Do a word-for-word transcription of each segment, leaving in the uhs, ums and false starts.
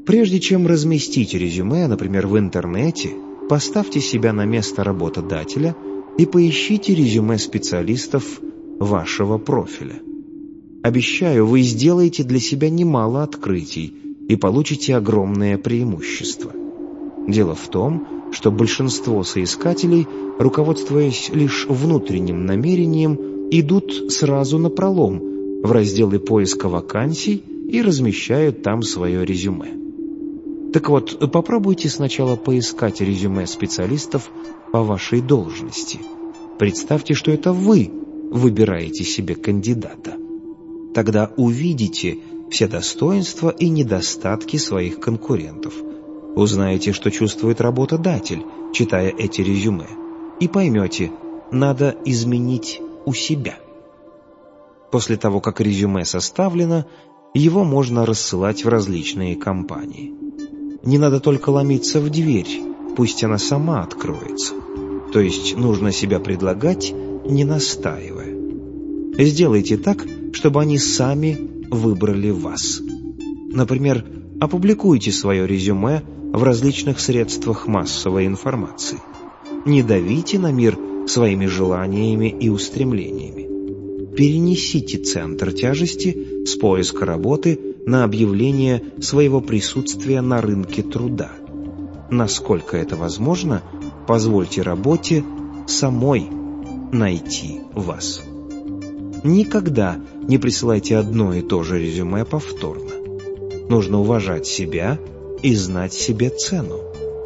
Прежде чем разместить резюме, например, в интернете, поставьте себя на место работодателя и поищите резюме специалистов вашего профиля. Обещаю, вы сделаете для себя немало открытий и получите огромное преимущество. Дело в том, что большинство соискателей, руководствуясь лишь внутренним намерением, идут сразу напролом в разделы поиска вакансий и размещают там свое резюме. Так вот, попробуйте сначала поискать резюме специалистов по вашей должности. Представьте, что это вы выбираете себе кандидата. Тогда увидите все достоинства и недостатки своих конкурентов. Узнаете, что чувствует работодатель, читая эти резюме, и поймете, надо изменить у себя. После того, как резюме составлено, его можно рассылать в различные компании. Не надо только ломиться в дверь, пусть она сама откроется. То есть нужно себя предлагать, не настаивая. Сделайте так, чтобы они сами выбрали вас. Например, опубликуйте свое резюме в различных средствах массовой информации. Не давите на мир своими желаниями и устремлениями. Перенесите центр тяжести с поиска работы на объявление своего присутствия на рынке труда. Насколько это возможно, позвольте работе самой найти вас. Никогда не присылайте одно и то же резюме повторно. Нужно уважать себя и знать себе цену.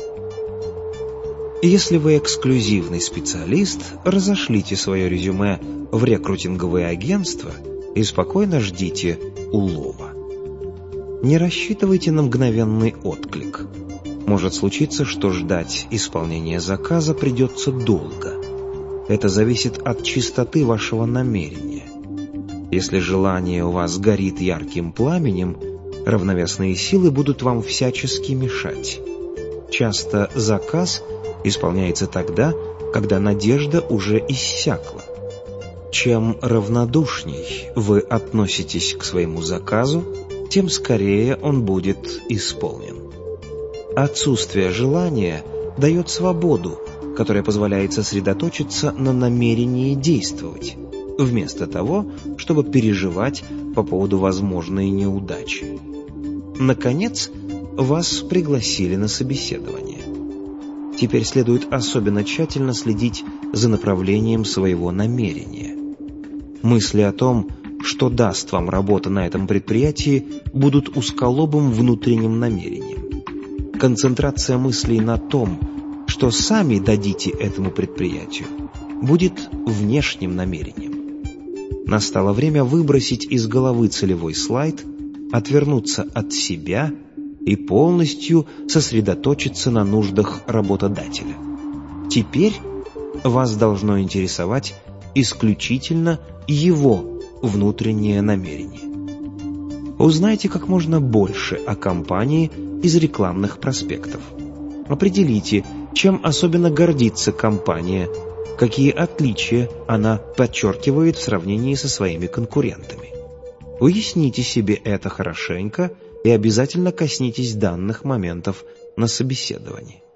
Если вы эксклюзивный специалист, разошлите свое резюме в рекрутинговые агентства и спокойно ждите улова. Не рассчитывайте на мгновенный отклик. Может случиться, что ждать исполнения заказа придется долго. Это зависит от чистоты вашего намерения. Если желание у вас горит ярким пламенем, равновесные силы будут вам всячески мешать. Часто заказ исполняется тогда, когда надежда уже иссякла. Чем равнодушней вы относитесь к своему заказу, тем скорее он будет исполнен. Отсутствие желания дает свободу, которая позволяет сосредоточиться на намерении действовать, вместо того, чтобы переживать по поводу возможной неудачи. Наконец, вас пригласили на собеседование. Теперь следует особенно тщательно следить за направлением своего намерения. Мысли о том, что даст вам работа на этом предприятии, будут узколобым внутренним намерением. Концентрация мыслей на том, что сами дадите этому предприятию, будет внешним намерением. Настало время выбросить из головы целевой слайд, отвернуться от себя и полностью сосредоточиться на нуждах работодателя. Теперь вас должно интересовать исключительно его внутреннее намерение. Узнайте как можно больше о компании из рекламных проспектов. Определите, чем особенно гордится компания, какие отличия она подчеркивает в сравнении со своими конкурентами. Уясните себе это хорошенько и обязательно коснитесь данных моментов на собеседовании.